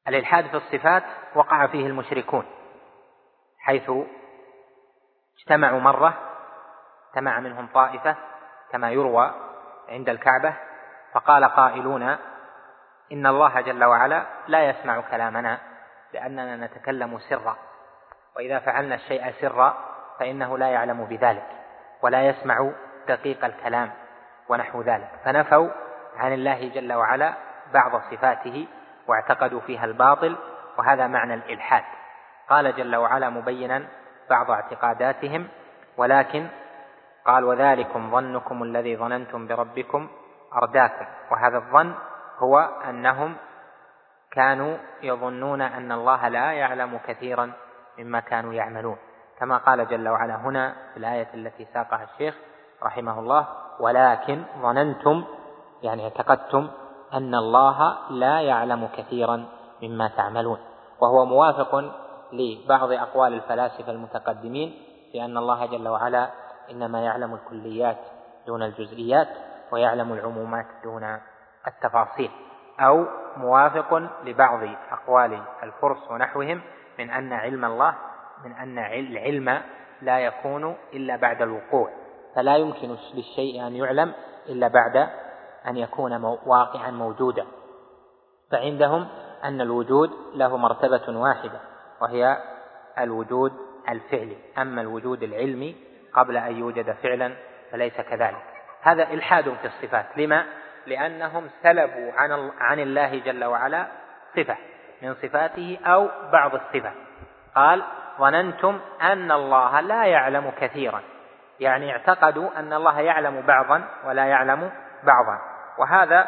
الإلحاد في الصفات وقع فيه المشركون، حيث اجتمعوا مرة، اجتمع منهم طائفة كما يروى عند الكعبة، فقال قائلون إن الله جل وعلا لا يسمع كلامنا لأننا نتكلم سرا، وإذا فعلنا الشيء سرا فإنه لا يعلم بذلك ولا يسمع دقيق الكلام ونحو ذلك، فنفوا عن الله جل وعلا بعض صفاته واعتقدوا فيها الباطل، وهذا معنى الإلحاد. قال جل وعلا مبينا بعض اعتقاداتهم: ولكن قال وذلكم ظنكم الذي ظننتم بربكم أرداكم. وهذا الظن هو أنهم كانوا يظنون أن الله لا يعلم كثيرا مما كانوا يعملون، كما قال جل وعلا هنا في الآية التي ساقها الشيخ رحمه الله: ولكن ظننتم، يعني اعتقدتم أن الله لا يعلم كثيرا مما تعملون. وهو موافق لبعض أقوال الفلاسفة المتقدمين في أن الله جل وعلا إنما يعلم الكليات دون الجزئيات ويعلم العمومات دون التفاصيل، أو موافق لبعض أقوال الفرس ونحوهم من أن علم الله، من أن العلم لا يكون إلا بعد الوقوع، فلا يمكن للشيء أن يعلم إلا بعد أن يكون واقعا موجودا. فعندهم أن الوجود له مرتبة واحدة وهي الوجود الفعلي، أما الوجود العلمي قبل أن يوجد فعلا فليس كذلك. هذا إلحاد في الصفات. لما؟ لأنهم سلبوا عن الله جل وعلا صفة من صفاته أو بعض الصفة. قال ظننتم أن الله لا يعلم كثيرا، يعني اعتقدوا أن الله يعلم بعضا ولا يعلم بعضا. وهذا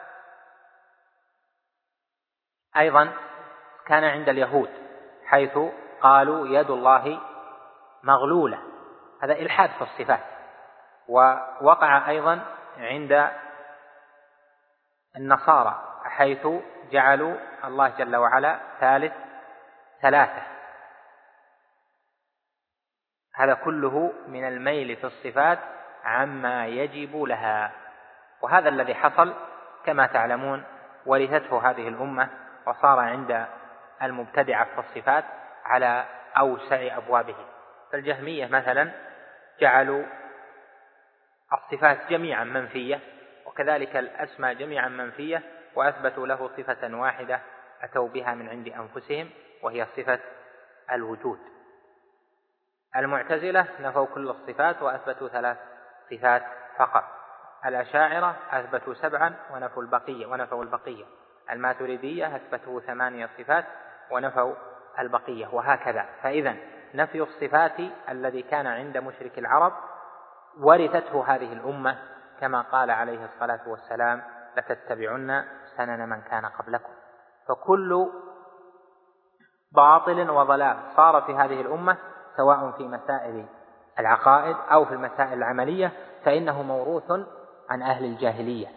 أيضا كان عند اليهود، حيث قالوا يد الله مغلولة، هذا إلحاد في الصفات. ووقع أيضا عند النصارى، حيث جعلوا الله جل وعلا ثالث ثلاثة، هذا كله من الميل في الصفات عما يجب لها. وهذا الذي حصل كما تعلمون، ورثته هذه الأمة، وصار عند المبتدعة في الصفات على أوسع أبوابه. فالجهمية مثلا جعلوا الصفات جميعا منفية، وكذلك الأسماء جميعا منفية، وأثبتوا له صفة واحدة أتوا بها من عند أنفسهم وهي صفة الوجود. المعتزلة نفوا كل الصفات وأثبتوا 3 صفات فقط. الأشاعرة أثبتوا 7 ونفوا البقية. الماتريدية أثبتوا 8 صفات ونفوا البقية، وهكذا. فإذا نفي الصفات الذي كان عند مشرك العرب ورثته هذه الأمة، كما قال عليه الصلاة والسلام: لتتبعن سنن من كان قبلكم. فكل باطل وضلال صار في هذه الأمة، سواء في مسائل العقائد أو في المسائل العملية، فإنه موروث عن أهل الجاهلية.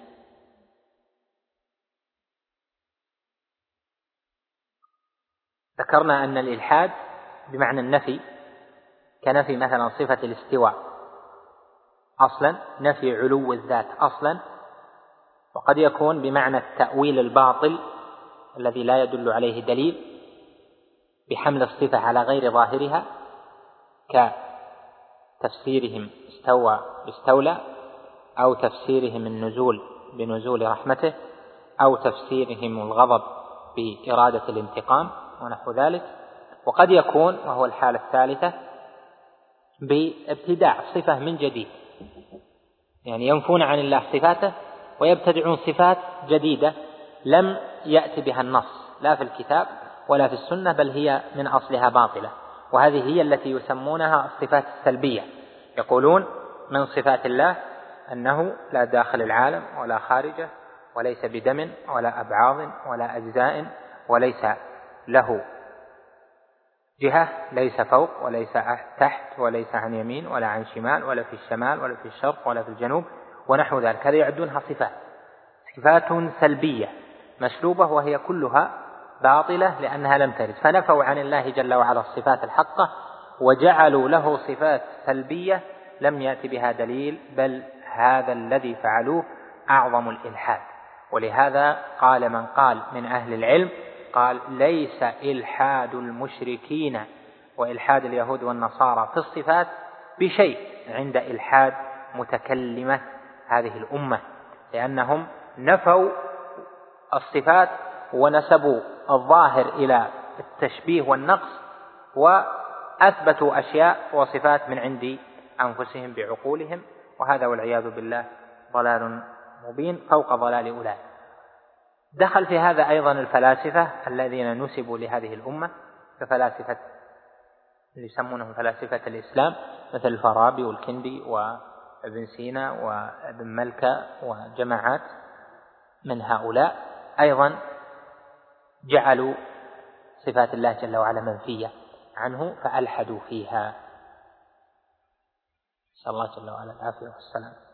ذكرنا أن الإلحاد بمعنى النفي، كنفي مثلا صفة الاستواء أصلا، نفي علو الذات أصلا، وقد يكون بمعنى التأويل الباطل الذي لا يدل عليه دليل، بحمل الصفة على غير ظاهرها، كتفسيرهم استوى باستولى، أو تفسيرهم النزول بنزول رحمته، أو تفسيرهم الغضب بإرادة الانتقام ونحو ذلك. وقد يكون، وهو الحالة الثالثة، بابتداع صفة من جديد، يعني ينفون عن الله صفاته ويبتدعون صفات جديدة لم يأتي بها النص لا في الكتاب ولا في السنة، بل هي من أصلها باطلة. وهذه هي التي يسمونها الصفات السلبية. يقولون من صفات الله أنه لا داخل العالم ولا خارجه، وليس بدم ولا أبعاض ولا أجزاء، وليس له جهة، ليس فوق وليس تحت، وليس عن يمين ولا عن شمال، ولا في الشمال ولا في الشرق ولا في الجنوب ونحو ذلك. هذه يعدونها صفات سلبية مسلوبة، وهي كلها باطلة لأنها لم ترد. فنفوا عن الله جل وعلا الصفات الحقة وجعلوا له صفات سلبية لم يأتي بها دليل، بل هذا الذي فعلوه أعظم الإلحاد. ولهذا قال من قال من أهل العلم قال ليس إلحاد المشركين وإلحاد اليهود والنصارى في الصفات بشيء عند إلحاد متكلمة هذه الأمة، لأنهم نفوا الصفات ونسبوا الظاهر إلى التشبيه والنقص، وأثبتوا أشياء وصفات من عند أنفسهم بعقولهم، وهذا والعياذ بالله ضلال مبين فوق ضلال أولئك. دخل في هذا أيضا الفلاسفة الذين نسبوا لهذه الأمة كفلاسفة اللي يسمونهم فلاسفة الإسلام مثل الفارابي والكندي وابن سينا وابن ملكة وجماعات من هؤلاء، أيضا جعلوا صفات الله جل وعلا منفية عنه فألحدوا فيها. نسأل الله جل وعلا العافية والسلام.